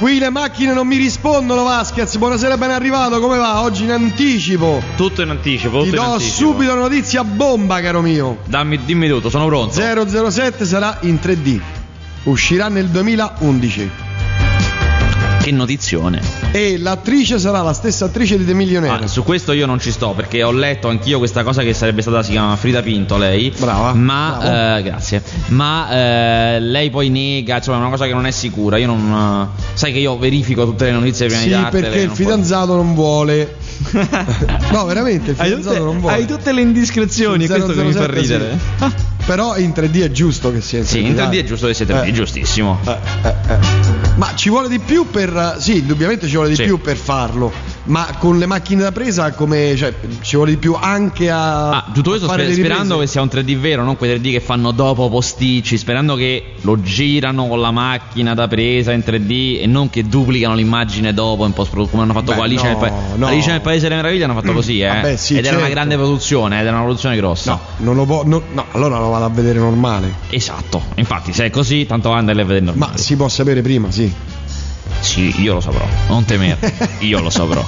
Qui le macchine non mi rispondono, Vasquez. Buonasera, ben arrivato, come va? Oggi in anticipo. Tutto in anticipo. Ti do subito notizia bomba, caro mio. Dimmi tutto, sono pronto. 007 sarà in 3D. Uscirà nel 2011. Che notizione. E l'attrice sarà la stessa attrice di The Millionaire. Su questo io non ci sto, perché ho letto anch'io questa cosa che sarebbe stata, si chiama Frida Pinto, lei. Brava. Ma bravo. Grazie. Ma lei poi nega, insomma, è una cosa che non è sicura. Io non sai che io verifico tutte le notizie prima di dartele. Sì, perché il fidanzato non vuole. No, veramente, il fidanzato non vuole. Hai tutte le indiscrezioni, e questo che mi fa ridere. Sì. Però in 3D è giusto che sia in 3D. Sì, in 3D è giusto che sia 3D, giustissimo. Ma ci vuole di più per... Sì, indubbiamente ci vuole di più per farlo. Ma con le macchine da presa come... Cioè, ci vuole di più anche a... tutto questo sperando che sia un 3D vero, non quei 3D che fanno dopo posticci, sperando che lo girano con la macchina da presa in 3D e non che duplicano l'immagine dopo in post-produzione, come hanno fatto con Alice Alice nel Paese delle Meraviglie hanno fatto così, Vabbè, sì, ed era una grande produzione, ed era una produzione grossa. No, non lo può... No, allora lo vado a vedere normale. Esatto, infatti se è così tanto va a andarle a vedere normale. Ma si può sapere prima, sì. Sì, io lo saprò, non temere, io lo saprò.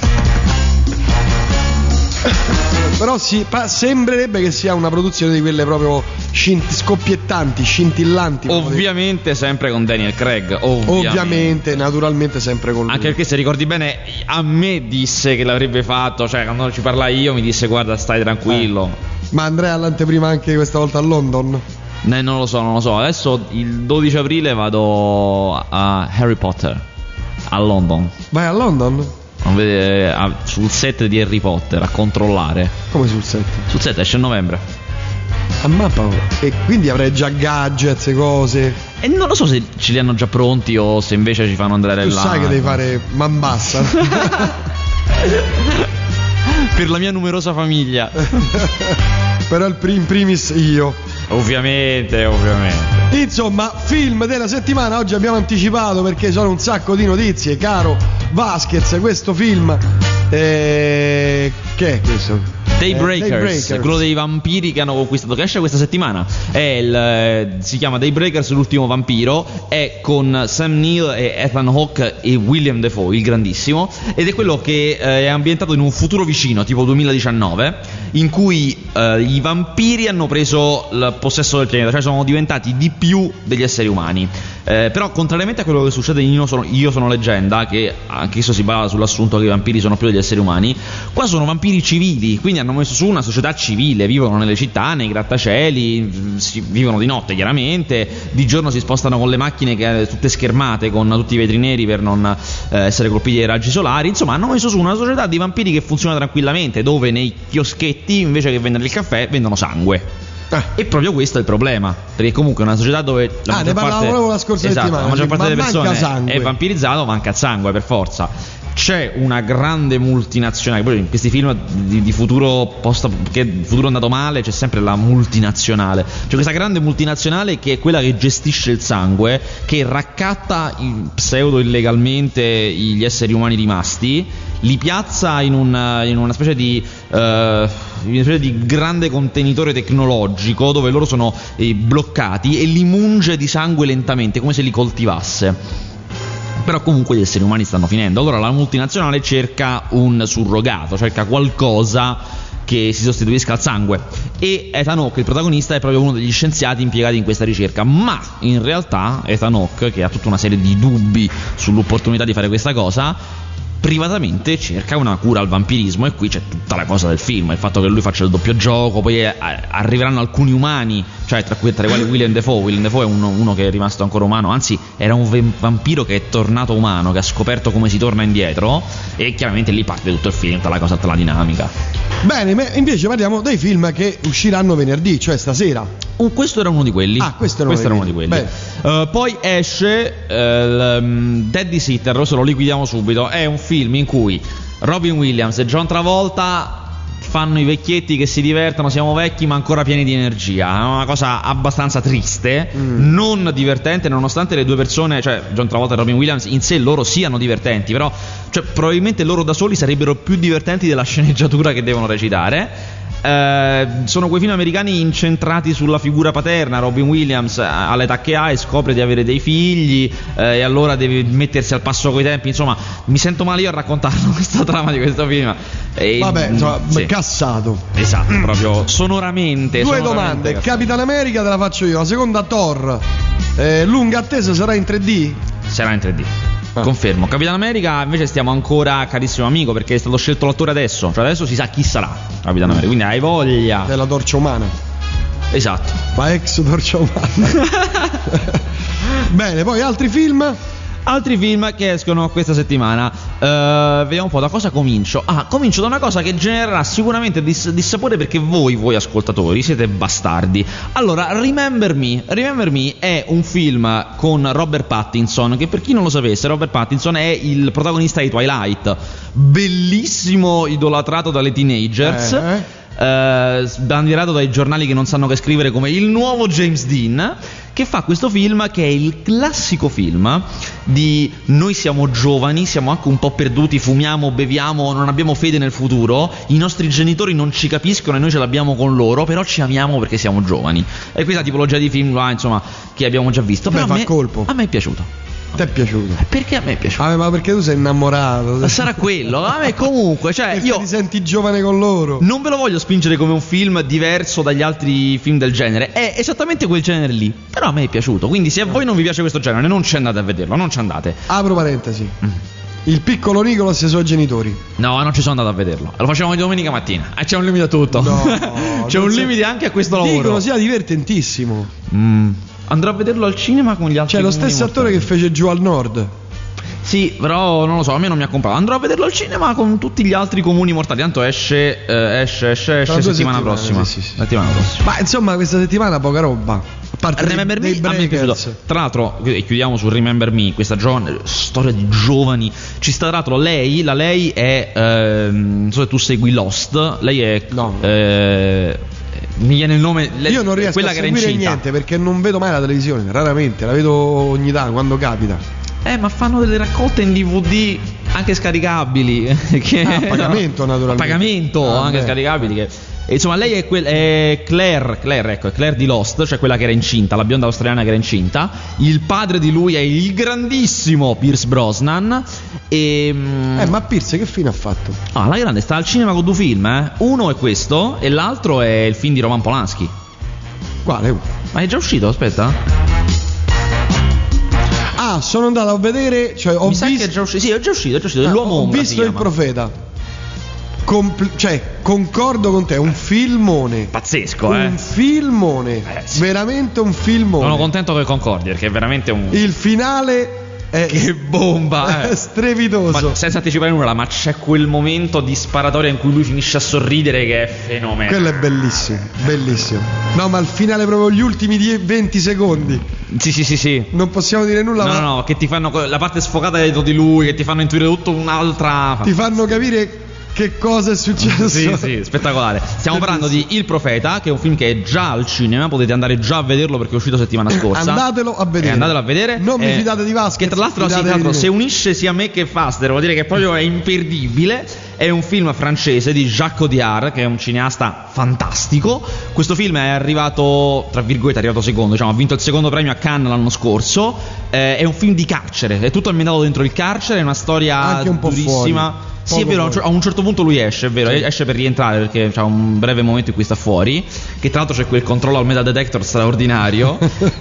Però sembrerebbe che sia una produzione di quelle proprio scoppiettanti, scintillanti. Ovviamente sempre con Daniel Craig. Ovviamente, naturalmente sempre con lui. Anche perché se ricordi bene, a me disse che l'avrebbe fatto. Cioè, quando ci parlai io mi disse guarda, stai tranquillo. Ma andrei all'anteprima anche questa volta a London? Non lo so. Adesso il 12 aprile vado a Harry Potter a London. Vai a London? Sul set di Harry Potter a controllare. Come sul set? Sul set esce a novembre. A mappa. E quindi avrai già gadgets e cose. E non lo so se ce li hanno già pronti o se invece ci fanno andare tu là. Tu sai che devi fare man bassa. Per la mia numerosa famiglia. Però in primis io. Ovviamente. Insomma, film della settimana. Oggi abbiamo anticipato perché sono un sacco di notizie, caro Vasquez. Questo film che è questo? Daybreakers, quello dei vampiri che hanno conquistato, che esce questa settimana. Si chiama Daybreakers, l'ultimo vampiro. È con Sam Neill e Ethan Hawke e William Dafoe, il grandissimo. Ed è quello che è ambientato in un futuro vicino, tipo 2019, in cui i vampiri hanno preso il possesso del pianeta, cioè sono diventati di più degli esseri umani. Però contrariamente a quello che succede in Io sono leggenda, che anch'esso si basa sull'assunto che i vampiri sono più degli esseri umani, qua sono vampiri civili, quindi hanno messo su una società civile, vivono nelle città, nei grattacieli, vivono di notte chiaramente, di giorno si spostano con le macchine che tutte schermate con tutti i vetri neri per non essere colpiti dai raggi solari. Insomma, hanno messo su una società di vampiri che funziona tranquillamente, dove nei chioschetti invece che vendere il caffè vendono sangue. E proprio questo è il problema, perché comunque è una società dove la maggior parte, proprio la scorsa settimana, la maggior parte delle persone sangue. È vampirizzato, manca sangue per forza. C'è una grande multinazionale, poi in questi film di futuro che il futuro è andato male, c'è sempre la multinazionale. C'è questa grande multinazionale che è quella che gestisce il sangue, che raccatta pseudo illegalmente gli esseri umani rimasti, li piazza in una specie di grande contenitore tecnologico dove loro sono bloccati, e li munge di sangue lentamente, come se li coltivasse. Però comunque gli esseri umani stanno finendo. Allora la multinazionale cerca un surrogato, cerca qualcosa che si sostituisca al sangue, e Ethan Hawke, il protagonista, è proprio uno degli scienziati impiegati in questa ricerca. Ma in realtà Ethan Hawke, che ha tutta una serie di dubbi sull'opportunità di fare questa cosa, privatamente cerca una cura al vampirismo, e qui c'è tutta la cosa del film, il fatto che lui faccia il doppio gioco. Poi arriveranno alcuni umani, cioè tra i quali William Dafoe è uno che è rimasto ancora umano, anzi era un vampiro che è tornato umano, che ha scoperto come si torna indietro, e chiaramente lì parte tutto il film, tutta la cosa, tutta la dinamica. Bene, invece parliamo dei film che usciranno venerdì, cioè stasera. Questo era uno di quelli. Questo era uno di quelli. Poi esce Daddy Sitter, questo lo liquidiamo subito. È un film in cui Robin Williams e John Travolta fanno i vecchietti che si divertono, siamo vecchi ma ancora pieni di energia. È una cosa abbastanza triste, non divertente, nonostante le due persone, cioè John Travolta e Robin Williams, in sé loro siano divertenti, però probabilmente loro da soli sarebbero più divertenti della sceneggiatura che devono recitare. Sono quei film americani incentrati sulla figura paterna. Robin Williams all'età che ha e scopre di avere dei figli, e allora deve mettersi al passo coi tempi. Insomma, mi sento male io a raccontarlo questa trama di questo film. Vabbè, insomma, sì. Cassato. Esatto, proprio sonoramente. Due domande. Capitan America te la faccio io. La seconda, Thor, lunga attesa, sarà in 3D? Sarà in 3D. Confermo. Capitan America invece stiamo ancora, carissimo amico, perché è stato scelto l'attore adesso. Cioè adesso si sa chi sarà Capitan America, quindi hai voglia della torcia umana. Esatto. Ma ex torcia umana. Bene, poi altri film? Altri film che escono questa settimana. Vediamo un po' da cosa comincio. Comincio da una cosa che genererà sicuramente dissapore, perché voi ascoltatori siete bastardi. Allora, Remember Me è un film con Robert Pattinson, che per chi non lo sapesse, Robert Pattinson è il protagonista di Twilight, bellissimo, idolatrato dalle teenagers, sbandierato dai giornali che non sanno che scrivere come il nuovo James Dean, che fa questo film che è il classico film di noi siamo giovani, siamo anche un po' perduti, fumiamo, beviamo, non abbiamo fede nel futuro, i nostri genitori non ci capiscono e noi ce l'abbiamo con loro, però ci amiamo perché siamo giovani. E questa tipologia di film là, insomma, che abbiamo già visto. Però a me è piaciuto. Ti è piaciuto? Perché a me è piaciuto? Ma perché tu sei innamorato? Sarà quello. A me comunque, cioè, io ti senti giovane con loro. Non ve lo voglio spingere come un film diverso dagli altri film del genere. È esattamente quel genere lì. Però a me è piaciuto. Quindi se a voi non vi piace questo genere, non ci andate a vederlo, non ci andate. Apro parentesi. Il piccolo Nicolas e i suoi genitori. No, non ci sono andato a vederlo. Lo facevamo di domenica mattina. C'è un limite a tutto. No, c'è un limite anche a questo lavoro. Dicono sia divertentissimo. Andrò a vederlo al cinema con gli altri. C'è lo stesso attore che fece Giù al Nord. Sì, però non lo so, a me non mi ha comprato. Andrò a vederlo al cinema con tutti gli altri comuni mortali. Tanto esce settimana prossima. Sì. Settimana prossima. Ma insomma, questa settimana poca roba. A parte Remember Me dei a me è piaciuto. Tra l'altro, e chiudiamo su Remember Me, questa storia di giovani. Ci sta, tra l'altro, lei è non so se tu segui Lost. Lei è mi viene il nome. Io non riesco a seguire niente perché non vedo mai la televisione, raramente, la vedo ogni tanto quando capita. Ma fanno delle raccolte in DVD anche scaricabili. A pagamento, naturalmente. A pagamento, anche scaricabili. E insomma, lei è Claire di Lost, cioè quella che era incinta, la bionda australiana che era incinta. Il padre di lui è il grandissimo Pierce Brosnan. Ma Pierce che fine ha fatto? La grande sta al cinema con due film, Uno è questo e l'altro è il film di Roman Polanski. Quale? Ma è già uscito? Aspetta. Sono andato a vedere, cioè ho visto. Che è già uscito. Sì, è già uscito. L'uomo ho ombra. Ho visto Il Profeta. Concordo con te, un filmone. Pazzesco, Un filmone. Sì. Veramente un filmone. Sono contento che concordi, perché è veramente un. Il finale è. Che bomba! È strepitoso. Ma senza anticipare nulla, ma c'è quel momento di sparatoria in cui lui finisce a sorridere che è fenomenale. Quello è bellissimo, bellissimo. No, ma il finale proprio gli ultimi 20 secondi. Sì. Non possiamo dire nulla. No, che ti fanno la parte sfocata dietro di lui, che ti fanno intuire tutto un'altra. Ti fanno capire che cosa è successo. Sì, spettacolare. Stiamo parlando di Il Profeta, che è un film che è già al cinema, potete andare già a vederlo perché è uscito settimana scorsa. Andatelo a vedere. Non vi fidate di Vasquez. Che tra l'altro se unisce sia me che Faster, vuol dire che proprio è imperdibile. È un film francese di Jacques Audiard, che è un cineasta fantastico. Questo film è arrivato, tra virgolette, secondo, diciamo, ha vinto il secondo premio a Cannes l'anno scorso. È un film di carcere, è tutto ambientato dentro il carcere, è una storia anche un po' durissima. Fuori. Sì, è vero, a un certo punto lui esce, è vero, esce per rientrare perché c'ha un breve momento in cui sta fuori, che tra l'altro c'è quel controllo al metal detector straordinario.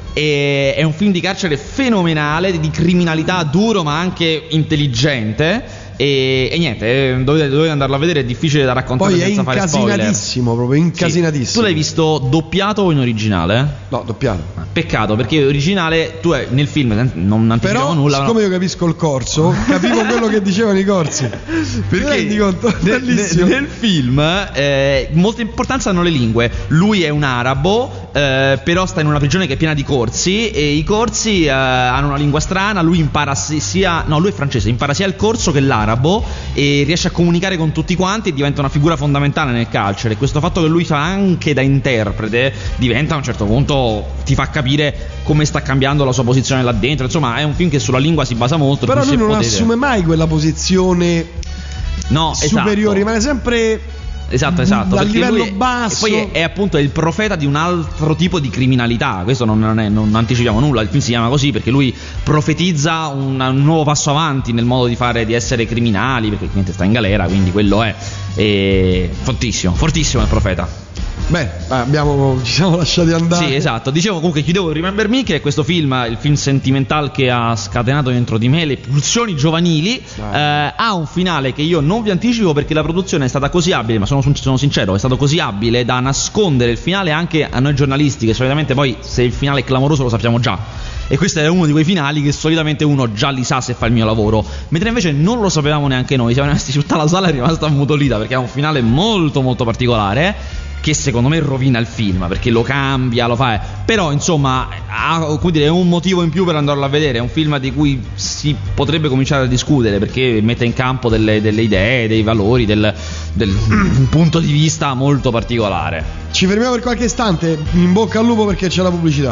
E è un film di carcere fenomenale, di criminalità duro ma anche intelligente. E niente, dovete andarlo a vedere, è difficile da raccontare senza fare spoiler. Poi è incasinatissimo, proprio incasinatissimo. Sì. Tu l'hai visto doppiato o in originale? No, doppiato. Peccato, perché originale tu nel film non anticipiamo nulla. Però siccome io capisco il corso, capivo quello che dicevano i corsi. Perché rendi conto? Nel film molta importanza hanno le lingue. Lui è un arabo, però sta in una prigione che è piena di corsi, e i corsi hanno una lingua strana. Lui impara lui è francese, impara sia il corso che l'arabo, e riesce a comunicare con tutti quanti e diventa una figura fondamentale nel carcere. Questo fatto che lui fa anche da interprete diventa, a un certo punto ti fa capire come sta cambiando la sua posizione là dentro. Insomma, è un film che sulla lingua si basa molto. Però lui non assume mai quella posizione superiore, rimane sempre Esatto. dal livello lui basso. E poi è appunto il profeta di un altro tipo di criminalità. Questo non anticipiamo nulla. Il film si chiama così perché lui profetizza un nuovo passo avanti nel modo di essere criminali, perché niente, sta in galera, quindi quello è fortissimo il profeta. Beh, ci siamo lasciati andare. Sì, esatto. Dicevo, comunque chiudevo Remember Me, che è questo film, il film sentimental che ha scatenato dentro di me le pulsioni giovanili. Ha un finale che io non vi anticipo perché la produzione è stata così abile, ma sono sincero, è stato così abile da nascondere il finale anche a noi giornalisti, che solitamente poi se il finale è clamoroso lo sappiamo già. E questo è uno di quei finali che solitamente uno già li sa se fa il mio lavoro, mentre invece non lo sapevamo neanche noi. Siamo rimasti, tutta la sala è rimasta ammutolita perché ha un finale molto molto particolare, che secondo me rovina il film perché lo cambia, lo fa, però insomma è un motivo in più per andarlo a vedere. È un film di cui si potrebbe cominciare a discutere perché mette in campo delle idee, dei valori, un punto di vista molto particolare. Ci fermiamo per qualche istante, in bocca al lupo perché c'è la pubblicità.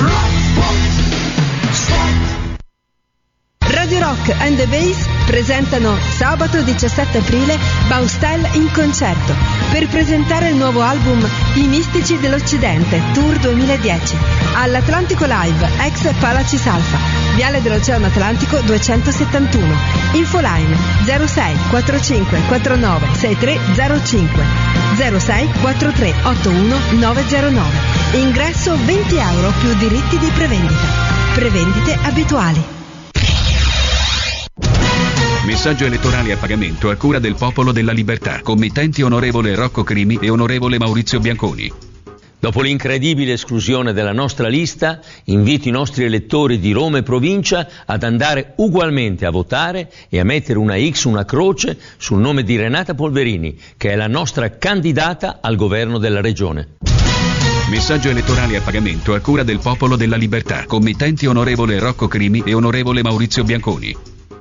Radio Rock and the Bass presentano sabato 17 aprile Baustelle in concerto per presentare il nuovo album I Mistici dell'Occidente Tour 2010 all'Atlantico Live ex Palacis Alfa, Viale dell'Oceano Atlantico 271. Infoline 06 45 49 6305 06 43 81 909. Ingresso €20 più diritti di prevendita. Prevendite abituali. Messaggio elettorale a pagamento a cura del Popolo della Libertà. Committenti onorevole Rocco Crimi e onorevole Maurizio Bianconi. Dopo l'incredibile esclusione della nostra lista, invito i nostri elettori di Roma e provincia ad andare ugualmente a votare e a mettere una X, una croce sul nome di Renata Polverini, che è la nostra candidata al governo della regione. Messaggio elettorale a pagamento a cura del Popolo della Libertà. Committenti onorevole Rocco Crimi e onorevole Maurizio Bianconi.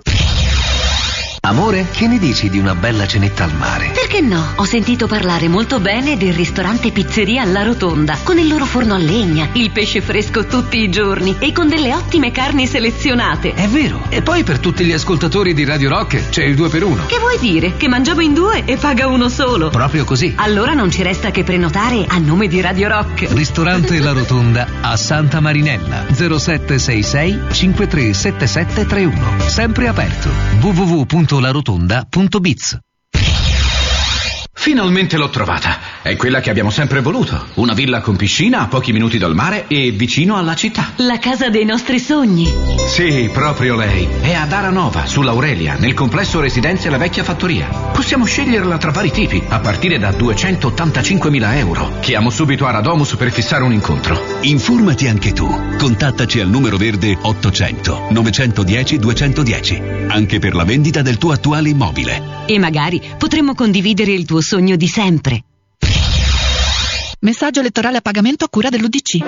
Amore, che ne dici di una bella cenetta al mare? Perché no? Ho sentito parlare molto bene del ristorante Pizzeria alla Rotonda, con il loro forno a legna, il pesce fresco tutti i giorni e con delle ottime carni selezionate. È vero. E poi per tutti gli ascoltatori di Radio Rock c'è il 2x1. Che vuoi dire? Che mangiamo in due e paga uno solo? Proprio così. Allora non ci resta che prenotare a nome di Radio Rock. Ristorante La Rotonda a Santa Marinella, 0766 537731. Sempre aperto. www.larotonda.biz. Finalmente l'ho trovata. È quella che abbiamo sempre voluto. Una villa con piscina a pochi minuti dal mare e vicino alla città. La casa dei nostri sogni. Sì, proprio lei. È ad Aranova, sull'Aurelia, nel complesso residenze La Vecchia Fattoria. Possiamo sceglierla tra vari tipi, a partire da €285.000. Chiamo subito Aradomus per fissare un incontro. Informati anche tu. Contattaci al numero verde 800 910 210. Anche per la vendita del tuo attuale immobile. E magari potremmo condividere il tuo sogno di sempre. Messaggio elettorale a pagamento a cura dell'UDC.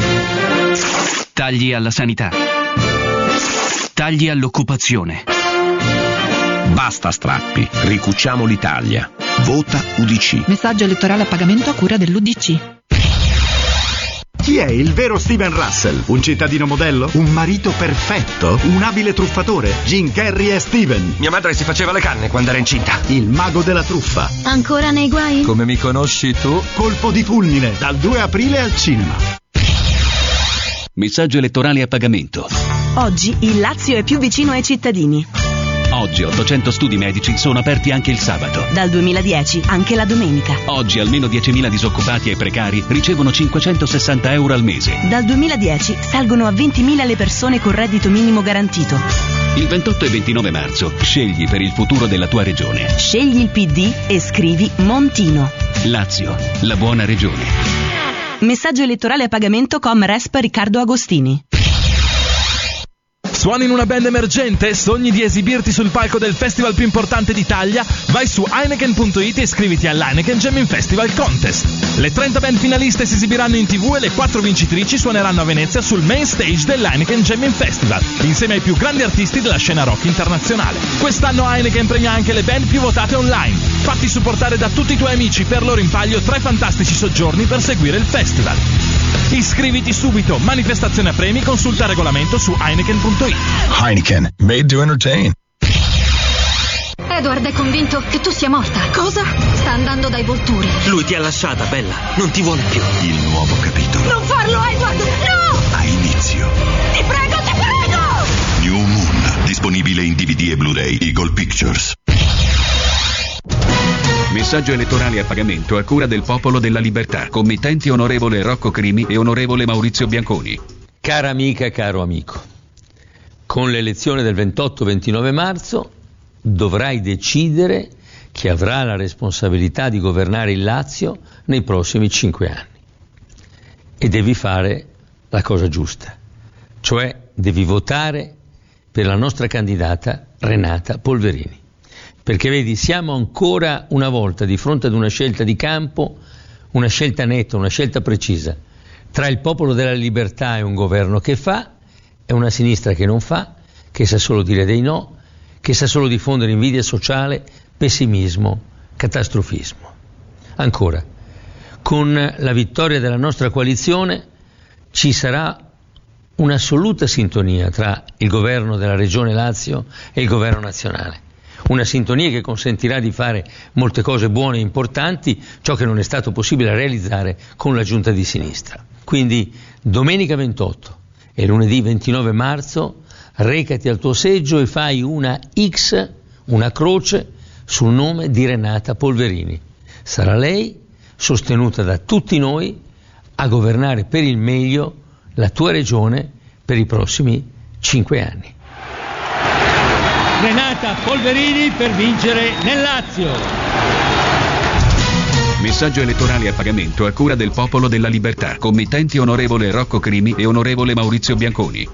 Tagli alla sanità. Tagli all'occupazione. Basta strappi, ricuciamo l'Italia. Vota UDC. Messaggio elettorale a pagamento a cura dell'UDC. Chi è il vero Steven Russell? Un cittadino modello? Un marito perfetto? Un abile truffatore? Jim Carrey è Steven. Mia madre si faceva le canne quando era incinta. Il mago della truffa. Ancora nei guai? Come mi conosci tu? Colpo di fulmine, dal 2 aprile al cinema. Messaggio elettorale a pagamento. Oggi il Lazio è più vicino ai cittadini. Oggi 800 studi medici sono aperti anche il sabato. Dal 2010 anche la domenica. Oggi almeno 10.000 disoccupati e precari ricevono €560 al mese. Dal 2010 salgono a 20.000 le persone con reddito minimo garantito. Il 28 e 29 marzo scegli per il futuro della tua regione. Scegli il PD e scrivi Montino. Lazio, la buona regione. Messaggio elettorale a pagamento com Resp Riccardo Agostini. Suoni in una band emergente? Sogni di esibirti sul palco del festival più importante d'Italia? Vai su Heineken.it e iscriviti all'Heineken Jamming Festival Contest. Le 30 band finaliste si esibiranno in TV e le 4 vincitrici suoneranno a Venezia sul main stage dell'Heineken Jamming Festival, insieme ai più grandi artisti della scena rock internazionale. Quest'anno Heineken premia anche le band più votate online. Fatti supportare da tutti i tuoi amici, per loro in palio 3 fantastici soggiorni per seguire il festival. Iscriviti subito, manifestazione a premi, consulta regolamento su Heineken.it. Heineken, made to entertain. Edward è convinto che tu sia morta. Cosa? Sta andando dai Volturi. Lui ti ha lasciata, Bella. Non ti vuole più. Il nuovo capitolo Non farlo, Edward! No! ha inizio. Ti prego, ti prego! New Moon, disponibile in DVD e Blu-ray, Eagle Pictures. Messaggio elettorale a pagamento a cura del Popolo della Libertà. Committenti onorevole Rocco Crimi e onorevole Maurizio Bianconi. Cara amica e caro amico, con l'elezione del 28-29 marzo dovrai decidere chi avrà la responsabilità di governare il Lazio nei prossimi 5 anni. E devi fare la cosa giusta, cioè devi votare per la nostra candidata Renata Polverini. Perché vedi, siamo ancora una volta di fronte ad una scelta di campo, una scelta netta, una scelta precisa, tra il Popolo della Libertà e un governo che fa, e una sinistra che non fa, che sa solo dire dei no, che sa solo diffondere invidia sociale, pessimismo, catastrofismo. Ancora, con la vittoria della nostra coalizione ci sarà un'assoluta sintonia tra il governo della Regione Lazio e il governo nazionale. Una sintonia che consentirà di fare molte cose buone e importanti, ciò che non è stato possibile realizzare con la giunta di sinistra. Quindi domenica 28 e lunedì 29 marzo recati al tuo seggio e fai una X, una croce, sul nome di Renata Polverini. Sarà lei, sostenuta da tutti noi, a governare per il meglio la tua regione per i prossimi 5 anni. Renata Polverini per vincere nel Lazio. Messaggio elettorale a pagamento a cura del Popolo della Libertà. Committenti onorevole Rocco Crimi e onorevole Maurizio Bianconi.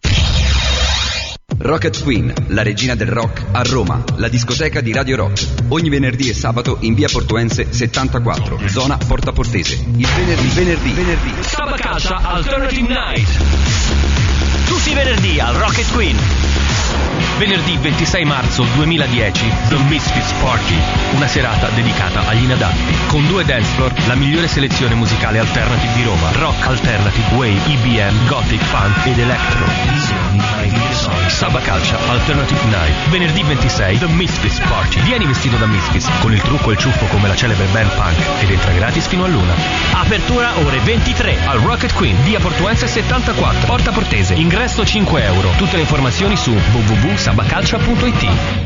Rocket Queen, la regina del rock a Roma, la discoteca di Radio Rock. Ogni venerdì e sabato in via Portuense 74, zona Porta Portese. Il venerdì. Sabacalcia Alternative Night. Tutti i venerdì al Rocket Queen. Venerdì 26 marzo 2010, The Misfits Party, una serata dedicata agli inadatti. Con 2 dance floor, la migliore selezione musicale alternative di Roma. Rock, alternative, wave, EBM, gothic, funk ed electro. Sabacalcia Alternative Night. Venerdì 26, The Misfits Party. Vieni vestito da Misfits, con il trucco e il ciuffo come la celebre band punk, ed entra gratis fino all'una. Apertura ore 23 al Rocket Queen, via Portuense 74, Porta Portese. Ingresso €5. Tutte le informazioni su www.sabacalcia.it.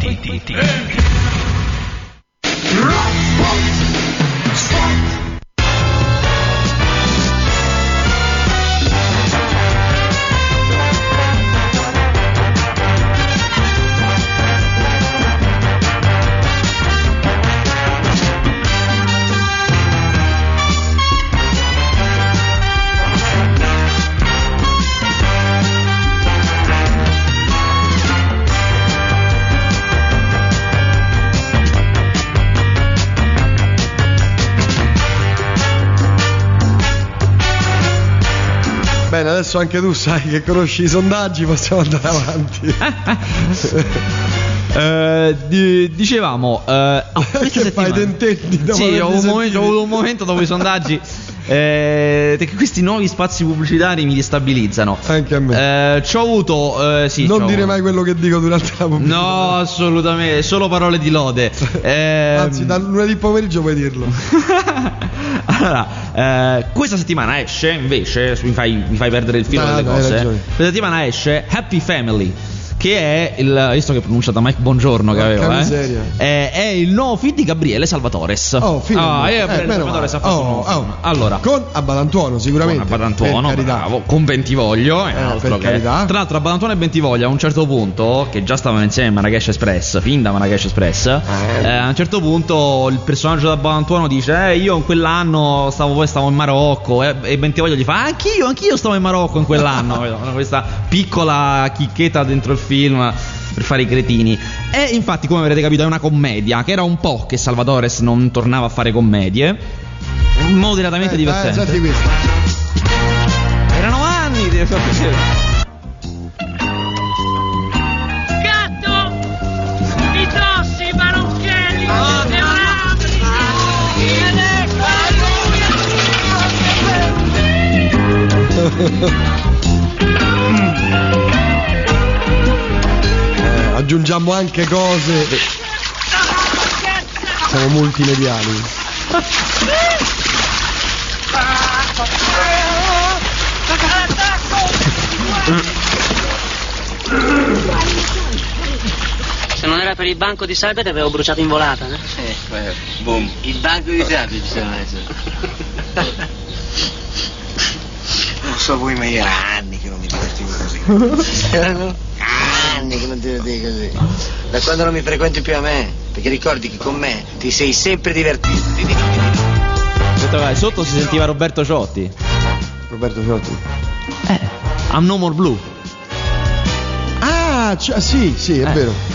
Bene, adesso anche tu sai che conosci i sondaggi, possiamo andare avanti. Dicevamo che fai tentenni dopo sì, ho avuto un momento dopo i sondaggi che questi nuovi spazi pubblicitari mi destabilizzano. Anche a me. C'ho avuto non dire mai quello che dico durante la pubblicità. No, assolutamente, solo parole di lode. Anzi, dal lunedì pomeriggio puoi dirlo. Allora, questa settimana esce invece, mi fai perdere il filo delle cose. Questa settimana esce Happy Family, che è il, visto che è pronunciata Mike Buongiorno che aveva, è il nuovo feat di Gabriele Salvatores. Allora, con Abbadantuono sicuramente. Con Abbadantuono, bravo, con Bentivoglio, per carità. Tra l'altro Abbadantuono e Bentivoglio a un certo punto, che già stavano insieme a Marrakesh Express, fin da Marrakesh Express, a un certo punto il personaggio di Abbadantuono dice io in quell'anno stavo in Marocco, e Bentivoglio gli fa anch'io stavo in Marocco in quell'anno. Questa piccola chicchetta dentro il film per fare i cretini. E infatti, come avrete capito, è una commedia, che era un po' che Salvatores non tornava a fare commedie, moderatamente divertente. Senti questo. Erano anni di Gatto! I tossi, Baruchelli! Aggiungiamo anche cose siamo multimediali. Se non era per il banco di salve ti avevo bruciato in volata, eh? Boom. Il banco di salve bisogna essere. Non so voi, ma era anni che non mi divertivo così. Erano anni che non ti divertivi così. Da quando non mi frequenti più a me, perché ricordi che con me ti sei sempre divertito. Sotto si sentiva Roberto Ciotti. Roberto Ciotti? I'm No More Blue. Ah, sì, è vero.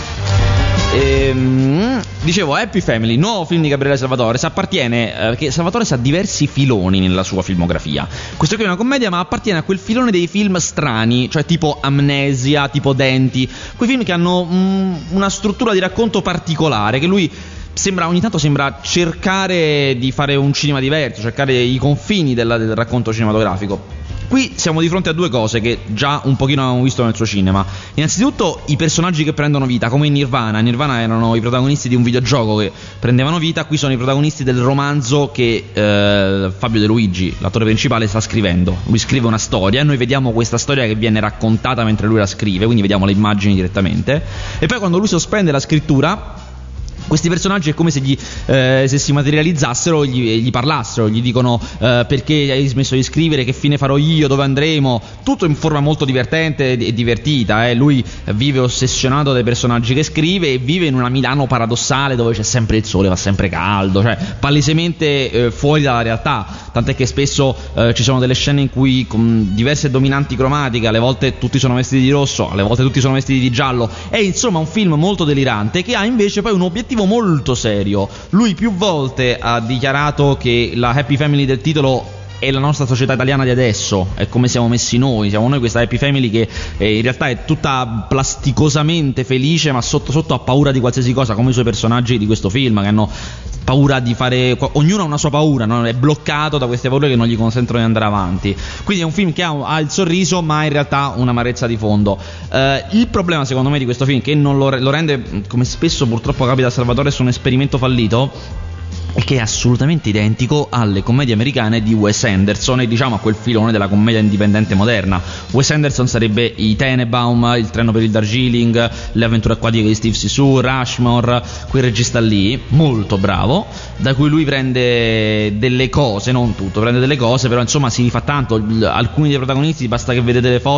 Dicevo, Happy Family, nuovo film di Gabriele Salvatore. Appartiene perché Salvatore ha diversi filoni nella sua filmografia. Questo qui è una commedia, ma appartiene a quel filone dei film strani, cioè tipo Amnesia, tipo Denti, quei film che hanno una struttura di racconto particolare, che lui ogni tanto sembra cercare di fare un cinema diverso, cercare i confini del racconto cinematografico. Qui siamo di fronte a due cose che già un pochino abbiamo visto nel suo cinema. Innanzitutto i personaggi che prendono vita, come in Nirvana. Nirvana erano i protagonisti di un videogioco che prendevano vita, qui sono i protagonisti del romanzo che Fabio De Luigi, l'attore principale, sta scrivendo. Lui scrive una storia e noi vediamo questa storia che viene raccontata mentre lui la scrive, quindi vediamo le immagini direttamente. E poi quando lui sospende la scrittura, questi personaggi è come se se si materializzassero e gli parlassero, gli dicono perché hai smesso di scrivere, che fine farò io, dove andremo, tutto in forma molto divertente e divertita. Lui vive ossessionato dai personaggi che scrive e vive in una Milano paradossale dove c'è sempre il sole, fa sempre caldo, cioè palesemente fuori dalla realtà, tant'è che spesso ci sono delle scene in cui con diverse dominanti cromatiche, alle volte tutti sono vestiti di rosso, alle volte tutti sono vestiti di giallo. È insomma un film molto delirante che ha invece poi un obiettivo molto serio. Lui più volte ha dichiarato che la Happy Family del titolo è la nostra società italiana di adesso, è come siamo messi noi, siamo noi questa Happy Family che in realtà è tutta plasticosamente felice, ma sotto sotto ha paura di qualsiasi cosa, come i suoi personaggi di questo film, che hanno paura di fare, ognuno ha una sua paura, no? È bloccato da queste paure che non gli consentono di andare avanti. Quindi è un film che ha il sorriso, ma in realtà un'amarezza di fondo. Il problema secondo me di questo film, che non lo rende, come spesso purtroppo capita a Salvatore, su un esperimento fallito, e che è assolutamente identico alle commedie americane di Wes Anderson e diciamo a quel filone della commedia indipendente moderna. Wes Anderson sarebbe i Tenenbaum, Il treno per il Darjeeling, Le avventure acquatiche di Steve Zissou, Rushmore, quel regista lì molto bravo, da cui lui prende delle cose, non tutto, prende delle cose, però insomma si rifà tanto. Alcuni dei protagonisti basta che vediate le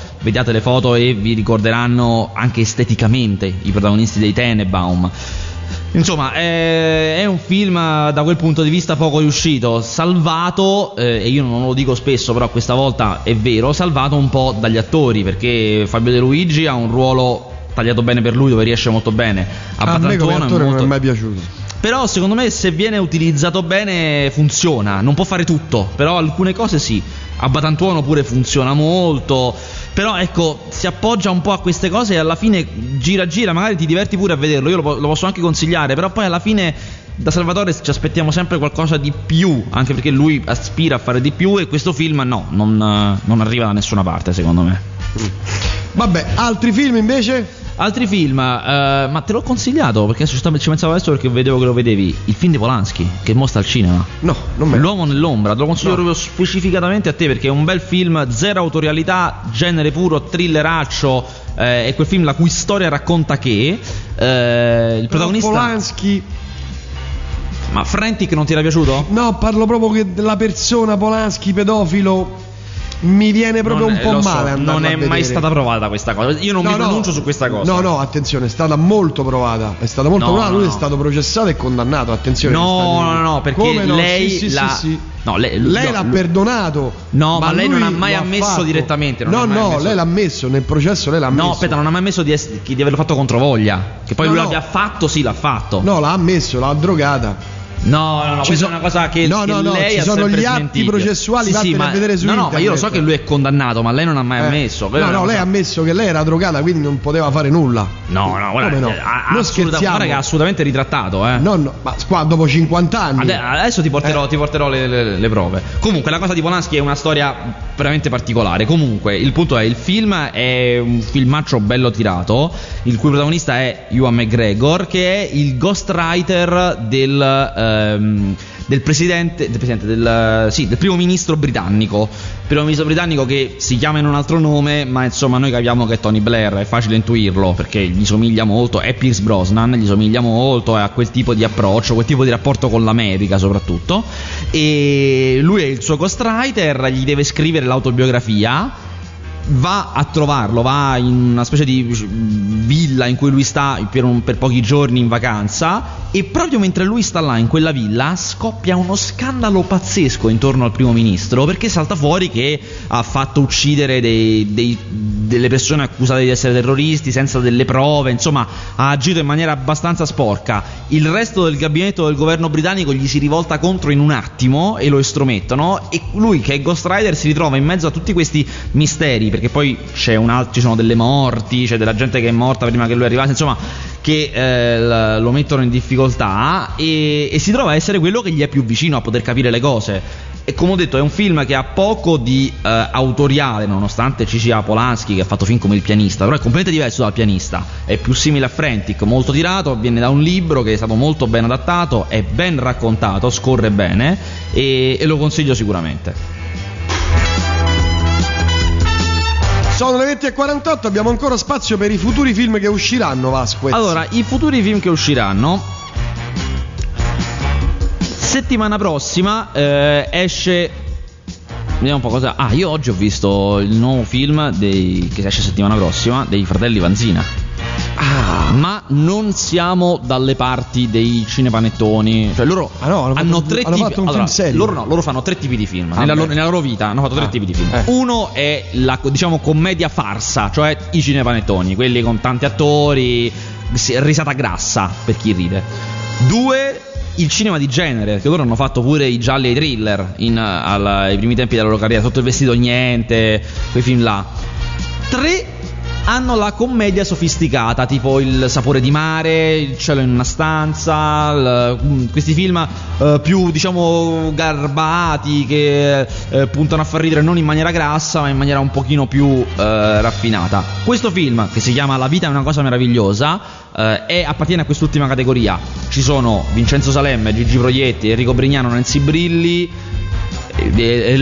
foto e vi ricorderanno anche esteticamente i protagonisti dei Tenenbaum. Insomma, è un film da quel punto di vista poco riuscito, salvato, e io non lo dico spesso, però questa volta è vero, salvato un po' dagli attori, perché Fabio De Luigi ha un ruolo tagliato bene per lui, dove riesce molto bene. A me come attore non è mai piaciuto. Però secondo me se viene utilizzato bene funziona, non può fare tutto, però alcune cose sì. A Batantuono pure funziona molto, però ecco, si appoggia un po' a queste cose e alla fine gira, magari ti diverti pure a vederlo, io lo posso anche consigliare, però poi alla fine da Salvatore ci aspettiamo sempre qualcosa di più, anche perché lui aspira a fare di più e questo film no, non arriva da nessuna parte secondo me. Vabbè, altri film invece? Altri film, ma te l'ho consigliato perché ci pensavo adesso, perché vedevo che lo vedevi. Il film di Polanski che mostra al cinema. No, non me. L'uomo nell'ombra, te lo consiglio proprio specificatamente a te, perché è un bel film, zero autorialità, genere puro, thrilleraccio. È quel film la cui storia racconta che il protagonista Polanski. Ma Frantic non ti era piaciuto? No, parlo proprio che della persona Polanski pedofilo. Mi viene proprio un po' male. Non è mai stata provata questa cosa. Io non mi pronuncio su questa cosa. No, attenzione, è stata molto provata. È stata molto provata. Lui è stato processato e condannato. Attenzione. No, perché lei sì. No, lei l'ha perdonato. No, ma lei non ha mai ammesso direttamente. Lei l'ha ammesso nel processo. Lei l'ha ammesso. No, aspetta, non ha mai ammesso di averlo fatto controvoglia. Che poi lui l'abbia fatto, sì, l'ha fatto. No, l'ha ammesso, l'ha drogata. No, questa è una cosa che lei ci ha sono sempre gli atti smentito. processuali, vattene a vedere su internet. Ma io lo so che lui è condannato, ma lei non ha mai ammesso. Lei ha ammesso che lei era drogata, quindi non poteva fare nulla. No, guarda, non scherziamo. Guarda che ha assolutamente ritrattato, No, ma qua dopo 50 anni. Adesso ti porterò le prove. Comunque la cosa di Polanski è una storia veramente particolare. Comunque il punto è, il film è un filmaccio bello tirato, il cui protagonista è Ewan McGregor, che è il ghostwriter del primo ministro britannico. Primo ministro britannico che si chiama in un altro nome, ma insomma noi capiamo che è Tony Blair, è facile intuirlo perché gli somiglia molto, è Pierce Brosnan, gli somiglia molto, ha quel tipo di approccio, quel tipo di rapporto con l'America soprattutto, e lui è il suo ghostwriter, gli deve scrivere l'autobiografia. Va a trovarlo, va in una specie di villa in cui lui sta per pochi giorni in vacanza, e proprio mentre lui sta là in quella villa scoppia uno scandalo pazzesco intorno al primo ministro, perché salta fuori che ha fatto uccidere delle persone accusate di essere terroristi senza delle prove, insomma ha agito in maniera abbastanza sporca. Il resto del gabinetto del governo britannico gli si rivolta contro in un attimo e lo estromettono, e lui, che è ghostwriter, si ritrova in mezzo a tutti questi misteri, perché poi ci sono delle morti, c'è della gente che è morta prima che lui arrivasse, insomma, che lo mettono in difficoltà, e si trova a essere quello che gli è più vicino a poter capire le cose. E come ho detto, è un film che ha poco di autoriale, nonostante ci sia Polanski che ha fatto film come Il pianista, però è completamente diverso dal pianista, è più simile a Frantic, molto tirato, viene da un libro che è stato molto ben adattato, è ben raccontato, scorre bene, e lo consiglio sicuramente. Sono le 20:48, abbiamo ancora spazio per i futuri film che usciranno, Vasquez. Allora, i futuri film che usciranno: settimana prossima esce, vediamo un po' cosa. Io oggi ho visto il nuovo film che esce settimana prossima, dei fratelli Vanzina. Ma non siamo dalle parti dei cinepanettoni, cioè loro hanno tre tipi. Allora, loro fanno tre tipi di film nella loro vita, hanno fatto tre tipi di film. Uno è la, diciamo, commedia farsa, cioè i cinepanettoni, quelli con tanti attori, risata grassa per chi ride. Due, il cinema di genere, che loro hanno fatto pure i gialli e i thriller ai primi tempi della loro carriera, Sotto il vestito niente, quei film là. Tre, hanno la commedia sofisticata, tipo Il sapore di mare, Il cielo in una stanza, questi film più, diciamo, garbati, che puntano a far ridere non in maniera grassa ma in maniera un pochino più raffinata. Questo film, che si chiama La vita è una cosa meravigliosa, appartiene a quest'ultima categoria. Ci sono Vincenzo Salemme, Gigi Proietti, Enrico Brignano, Nancy Brilli e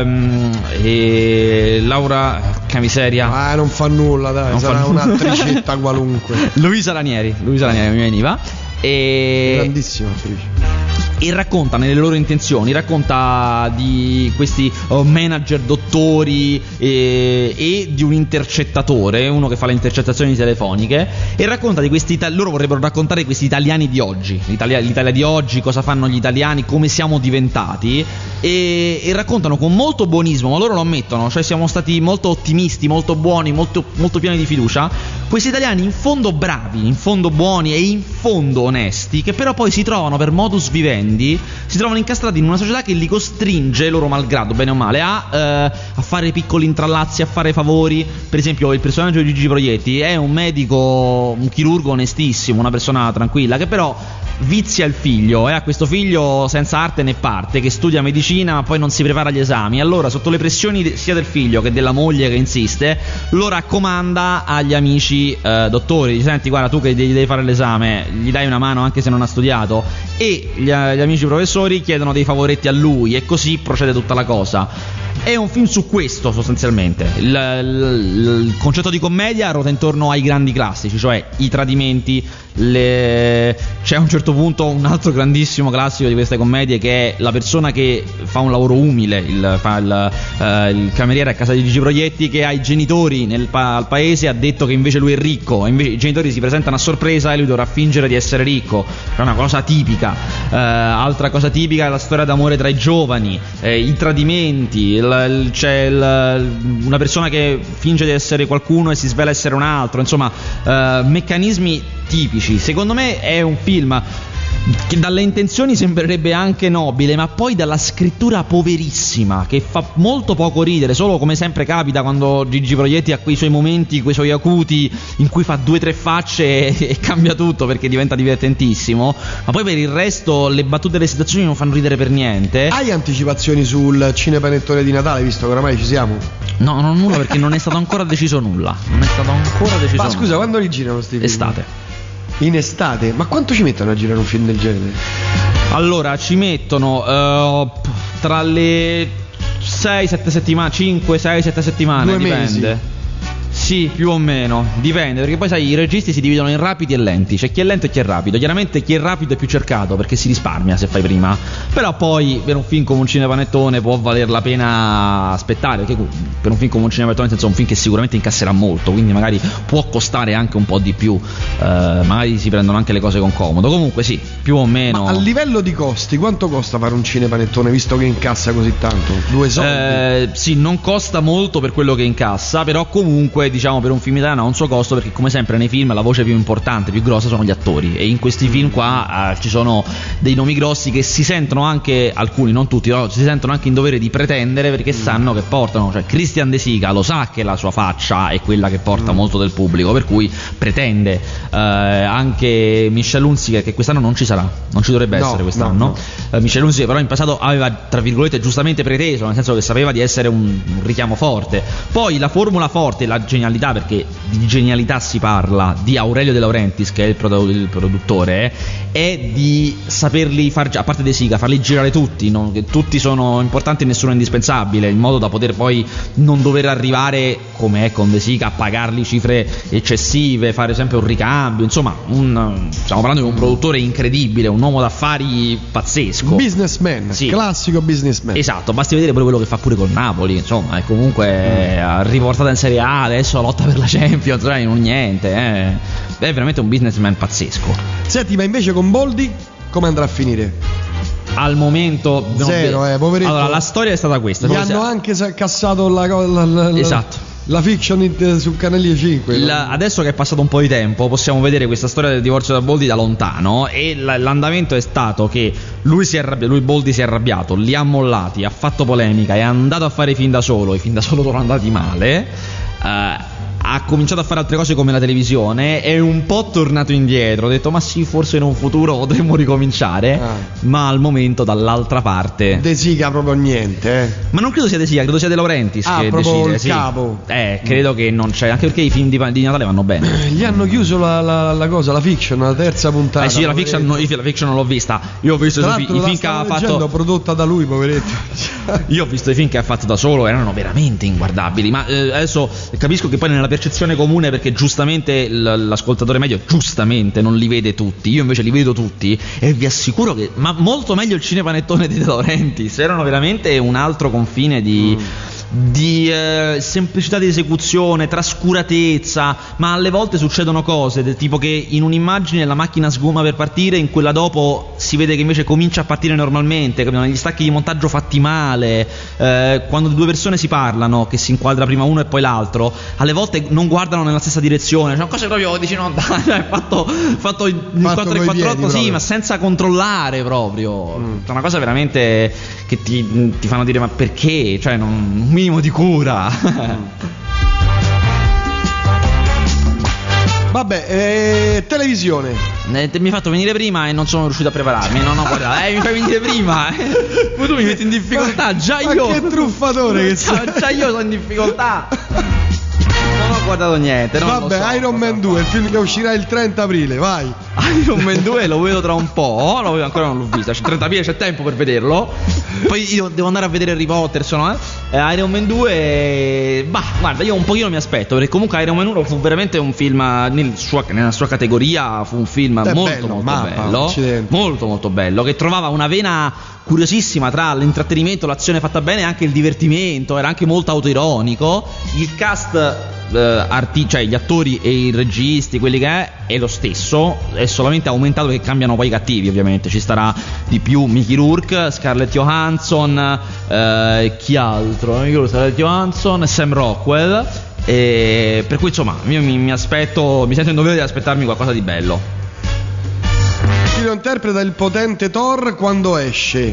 Laura, che miseria, non fa nulla, dai, non sarà un'attricetta qualunque. Luisa Ranieri mi veniva, grandissima attrice. E racconta, nelle loro intenzioni, racconta di questi manager dottori e di un intercettatore, uno che fa le intercettazioni telefoniche, e racconta di questi loro vorrebbero raccontare questi italiani di oggi, l'Italia di oggi, cosa fanno gli italiani, come siamo diventati, e raccontano con molto buonismo, ma loro lo ammettono, cioè siamo stati molto ottimisti, molto buoni, molto, molto pieni di fiducia, questi italiani in fondo bravi, in fondo buoni e in fondo onesti, che però poi si trovano per modus vivendi, si trovano incastrati in una società che li costringe, loro malgrado, bene o male, a fare piccoli intrallazzi, a fare favori. Per esempio, il personaggio di Gigi Proietti è un medico, un chirurgo onestissimo, una persona tranquilla, che però vizia il figlio, e ha questo figlio senza arte né parte, che studia medicina ma poi non si prepara agli esami. Allora, sotto le pressioni sia del figlio che della moglie che insiste, lo raccomanda agli amici dottori, dice: senti, guarda, tu che devi fare l'esame, gli dai una mano anche se non ha studiato, e gli amici professori chiedono dei favoretti a lui, e così procede tutta la cosa. È un film su questo, sostanzialmente. Il concetto di commedia ruota intorno ai grandi classici, cioè i tradimenti. C'è a un certo punto un altro grandissimo classico di queste commedie, che è la persona che fa un lavoro umile, il cameriere a casa di Gigi Proietti, che ha i genitori al paese, ha detto che invece lui è ricco, e invece i genitori si presentano a sorpresa e lui dovrà fingere di essere ricco. È una cosa tipica. Altra cosa tipica è la storia d'amore tra i giovani, i tradimenti, c'è una persona che finge di essere qualcuno e si svela essere un altro, insomma, meccanismi tipici. Secondo me è un film che dalle intenzioni sembrerebbe anche nobile, ma poi dalla scrittura poverissima, che fa molto poco ridere, solo come sempre capita quando Gigi Proietti ha quei suoi momenti, quei suoi acuti in cui fa 2 o 3 facce e cambia tutto perché diventa divertentissimo, ma poi per il resto le battute e le situazioni non fanno ridere per niente. Hai anticipazioni sul cinepanettone di Natale, visto che oramai ci siamo? No, non nulla, perché non è stato ancora deciso nulla. Ma scusa, quando li girano sti film? Estate. In estate? Ma quanto ci mettono a girare un film del genere? Allora, ci mettono tra le 6-7 settimane, 5-6-7 settimane, 2 dipende. mesi. Sì, più o meno, dipende, perché poi sai, i registi si dividono in rapidi e lenti, c'è chi è lento e chi è rapido. Chiaramente chi è rapido è più cercato perché si risparmia se fai prima, però poi per un film come un cinepanettone può valer la pena aspettare, perché per un film come un cinepanettone, nel senso, un film che sicuramente incasserà molto, quindi magari può costare anche un po' di più, magari si prendono anche le cose con comodo. Comunque sì, più o meno. Ma a livello di costi, quanto costa fare un cinepanettone visto che incassa così tanto? 2 soldi? Sì, non costa molto per quello che incassa, però comunque diciamo per un film italiano ha un suo costo, perché come sempre nei film la voce più importante, più grossa sono gli attori, e in questi film qua ci sono dei nomi grossi che si sentono anche, alcuni, non tutti, no, si sentono anche in dovere di pretendere, perché sanno che portano, cioè Christian De Sica lo sa che la sua faccia è quella che porta molto del pubblico, per cui pretende. Anche Michel Hunziker, che quest'anno non ci sarà, non ci dovrebbe essere quest'anno. Michel Hunziker però in passato aveva, tra virgolette, giustamente preteso, nel senso che sapeva di essere un richiamo forte. Poi la formula forte, la genialità, perché di genialità si parla, di Aurelio De Laurentiis, che è il produttore, è di saperli far, a parte De Sica, farli girare tutti, che tutti sono importanti e nessuno è indispensabile, in modo da poter poi non dover arrivare, come è con De Sica, a pagarli cifre eccessive, fare sempre un ricambio, insomma stiamo parlando di un produttore incredibile, un uomo d'affari pazzesco, businessman, sì. Classico businessman. Esatto, basti vedere pure quello che fa pure col Napoli, insomma, è comunque riportata in Serie A, adesso lotta per la Champions, non niente, è veramente un businessman pazzesco. Senti, ma invece con Boldi come andrà a finire? Al momento zero, poveretto. Allora, la storia è stata questa. Gli hanno anche cassato esatto, la fiction sul Canale 5. Adesso che è passato un po' di tempo, possiamo vedere questa storia del divorzio da Boldi da lontano, e l'andamento è stato che lui Boldi si è arrabbiato, li ha mollati, ha fatto polemica, è andato a fare i film da solo, i film da solo sono andati male. Ha cominciato a fare altre cose come la televisione, è un po' tornato indietro, ha detto ma sì, forse in un futuro potremmo ricominciare, ma al momento dall'altra parte De Sica proprio niente, ma non credo sia De Sica, credo sia De Laurentiis che proprio decide, il capo. Credo che non c'è, anche perché i film di Natale vanno bene. Gli hanno chiuso la cosa, la fiction, la terza puntata. Sì, la fiction non l'ho vista, io ho visto i film che ha fatto, prodotta da lui, poveretto. Io ho visto i film che ha fatto da solo, erano veramente inguardabili, ma adesso capisco che poi nella percezione comune, perché giustamente l'ascoltatore medio giustamente non li vede tutti, io invece li vedo tutti, e vi assicuro che molto meglio il cinepanettone di De Laurentiis, erano veramente un altro confine di semplicità di esecuzione, trascuratezza, ma alle volte succedono cose del tipo che in un'immagine la macchina sgoma per partire, in quella dopo si vede che invece comincia a partire normalmente, gli stacchi di montaggio fatti male, quando 2 persone si parlano, che si inquadra prima uno e poi l'altro, alle volte non guardano nella stessa direzione, cioè cose proprio dici no dai, fatto in 4-4-8 sì, ma senza controllare proprio, è una cosa veramente che ti fanno dire ma perché, cioè un minimo di cura. Vabbè, televisione. Mi hai fatto venire prima e non sono riuscito a prepararmi. Non ho guardato. Mi fai venire prima. Poi tu mi metti in difficoltà. Già io. Ma che truffatore che sei. Già io sono in difficoltà. Non ho guardato niente. Vabbè, Iron Man 2, il film che uscirà il 30 aprile, vai. Iron Man 2 lo vedo tra un po', ancora non l'ho visto, il 30 aprile c'è tempo per vederlo. Poi io devo andare a vedere Harry Potter, Iron Man 2, guarda, io un pochino mi aspetto, perché comunque Iron Man 1 fu veramente un film nella sua categoria, fu un film molto bello, molto bello, che trovava una vena curiosissima tra l'intrattenimento, l'azione fatta bene e anche il divertimento, era anche molto autoironico. Il cast, cioè gli attori e i registi, quelli che è lo stesso, è solamente aumentato che cambiano poi i cattivi, ovviamente ci starà di più Mickey Rourke, Scarlett Johansson, chi altro? Scarlett Johansson, Sam Rockwell, per cui insomma io mi aspetto, mi sento in dovere di aspettarmi qualcosa di bello. DiCaprio interpreta il potente Thor quando esce.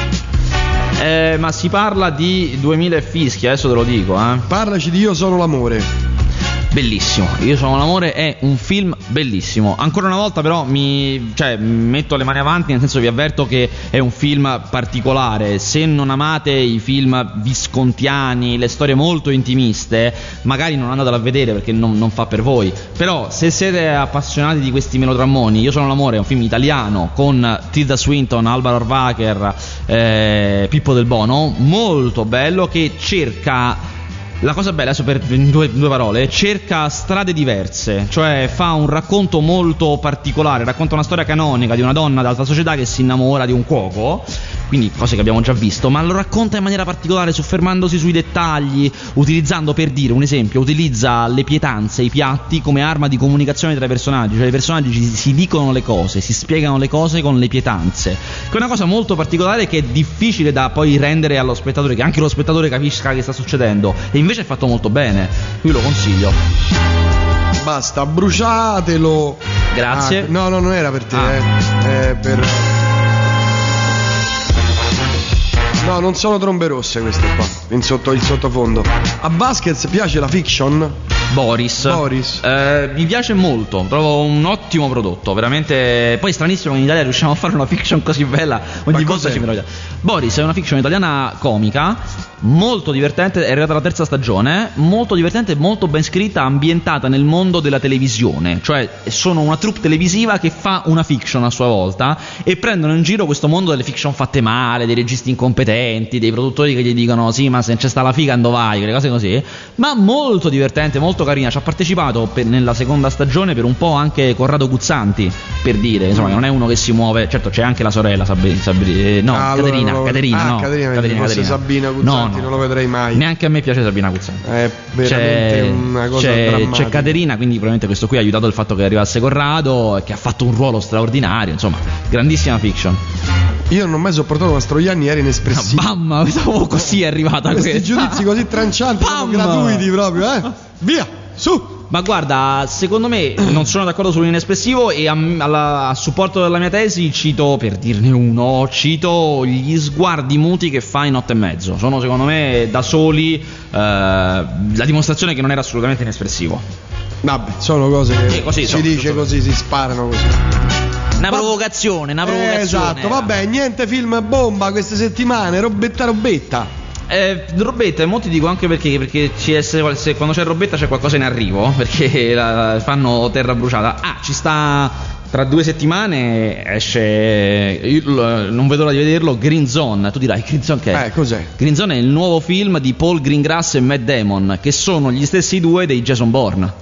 Ma si parla di 2000 e fischi, adesso te lo dico. Parlaci di Io sono l'amore. Bellissimo, Io sono l'amore è un film bellissimo. Ancora una volta però metto le mani avanti, nel senso vi avverto che è un film particolare. Se non amate i film viscontiani, le storie molto intimiste, magari non andatelo a vedere perché non fa per voi. Però se siete appassionati di questi melodrammoni, Io sono l'amore è un film italiano con Tilda Swinton, Alvaro Orvacher, Pippo Del Bono, molto bello, che cerca... La cosa bella, adesso per due parole, cerca strade diverse, cioè fa un racconto molto particolare, racconta una storia canonica di una donna d'alta società che si innamora di un cuoco, quindi cose che abbiamo già visto, ma lo racconta in maniera particolare, soffermandosi sui dettagli, utilizzando, per dire un esempio, utilizza le pietanze, i piatti come arma di comunicazione tra i personaggi, cioè i personaggi si dicono le cose, si spiegano le cose con le pietanze, che è una cosa molto particolare che è difficile da poi rendere allo spettatore, che anche lo spettatore capisca che sta succedendo, e invece è fatto molto bene, qui lo consiglio. Basta, bruciatelo. Grazie. No, non era per te, per... No, non sono trombe rosse queste qua, il sottofondo. A Vasquez piace la fiction? Boris. Mi piace molto, trovo un ottimo prodotto, veramente. Poi è stranissimo che in Italia riusciamo a fare una fiction così bella, ogni volta ci meraviglia. Boris è una fiction italiana comica, molto divertente, è arrivata la 3ª stagione, molto divertente, molto ben scritta, ambientata nel mondo della televisione, cioè sono una troupe televisiva che fa una fiction a sua volta e prendono in giro questo mondo delle fiction fatte male, dei registi incompetenti, dei produttori che gli dicono sì ma se c'è sta la figa dove vai, quelle cose così, ma molto divertente, molto carina. Ci ha partecipato nella 2ª stagione per un po' anche Corrado Guzzanti, per dire, insomma, che non è uno che si muove, certo c'è anche la sorella Caterina, fosse Sabina Guzzanti non lo vedrei mai. Neanche a me piace Sabina Guzzanti. È veramente una cosa drammatica. C'è Caterina, quindi probabilmente questo qui ha aiutato il fatto che arrivasse Corrado e che ha fatto un ruolo straordinario, insomma, grandissima fiction. Io non ho mai sopportato Mastroianni, era inespressivo. Mamma, così è arrivata questi giudizi così trancianti, gratuiti proprio, via, su. Ma guarda, secondo me non sono d'accordo sull'inespressivo e a supporto della mia tesi cito, per dirne uno, gli sguardi muti che fa in 8 e mezzo. Sono secondo me da soli la dimostrazione che non era assolutamente inespressivo. Vabbè, sono cose che così si dice così, si sparano così. Una provocazione. Esatto, vabbè, niente film bomba queste settimane, robetta. Robetta, mo ti dico anche perché quando c'è robetta c'è qualcosa in arrivo, perché fanno terra bruciata. Ci sta, tra 2 settimane esce, non vedo l'ora di vederlo, Green Zone. Tu dirai, Green Zone che è? Cos'è? Green Zone è il nuovo film di Paul Greengrass e Matt Damon, che sono gli stessi due dei Jason Bourne.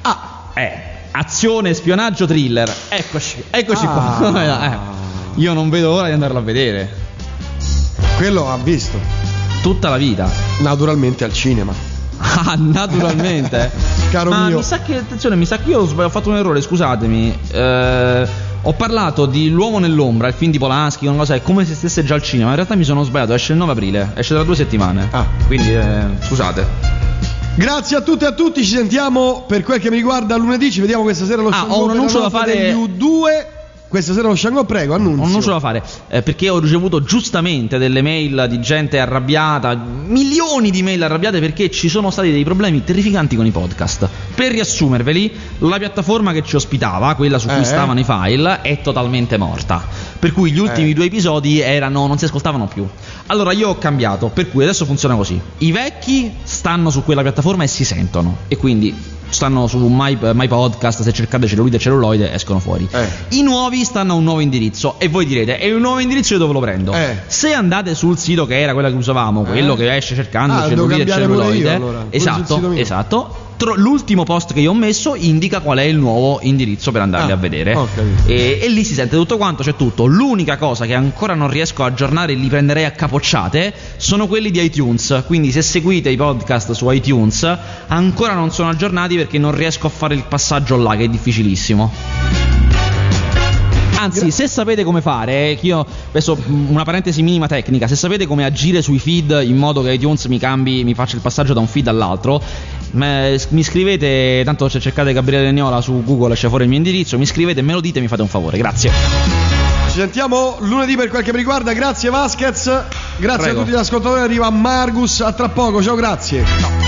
Azione, spionaggio, thriller. Eccoci qua. Io non vedo l'ora di andarlo a vedere. Quello ha visto tutta la vita, naturalmente al cinema. Naturalmente. Caro ma mio, mi sa che io ho fatto un errore, scusatemi. Ho parlato di L'uomo nell'ombra, il film di Polanski, una cosa, è come se stesse già al cinema. In realtà mi sono sbagliato, esce il 9 aprile, esce tra 2 settimane. Quindi scusate. Grazie a tutte e a tutti, ci sentiamo per quel che mi riguarda lunedì, ci vediamo questa sera allo Shanghai. Ho un annuncio da fare. U2 questa sera lo Shanghai, prego, annunzio. Ho un annuncio da fare, perché ho ricevuto giustamente delle mail di gente arrabbiata, milioni di mail arrabbiate perché ci sono stati dei problemi terrificanti con i podcast. Per riassumerveli, la piattaforma che ci ospitava, quella su cui stavano i file, è totalmente morta. Per cui gli ultimi 2 episodi non si ascoltavano più. Allora io ho cambiato, per cui adesso funziona così. I vecchi stanno su quella piattaforma e si sentono, e quindi stanno su My Podcast, se cercate Cellulite e Celluloide escono fuori. I nuovi stanno a un nuovo indirizzo e voi direte, e un nuovo indirizzo io dove lo prendo? Se andate sul sito che era quello che usavamo, quello che esce cercando Cellulite e Celluloide, allora. esatto, l'ultimo post che io ho messo indica qual è il nuovo indirizzo per andarli a vedere, e lì si sente tutto quanto, c'è tutto. L'unica cosa che ancora non riesco a aggiornare e li prenderei a capocciate sono quelli di iTunes, quindi se seguite i podcast su iTunes ancora non sono aggiornati perché non riesco a fare il passaggio là, che è difficilissimo. Anzi, se sapete come fare, che io adesso una parentesi minima tecnica, se sapete come agire sui feed in modo che iTunes mi faccia il passaggio da un feed all'altro, mi scrivete, tanto cercate Gabriele Legnola su Google, esce fuori il mio indirizzo, mi scrivete, me lo dite e mi fate un favore, grazie. Ci sentiamo lunedì per quel che mi riguarda. Grazie Vasquez, grazie Prego. a tutti gli ascoltatori. Arriva Margus, a tra poco, ciao, grazie.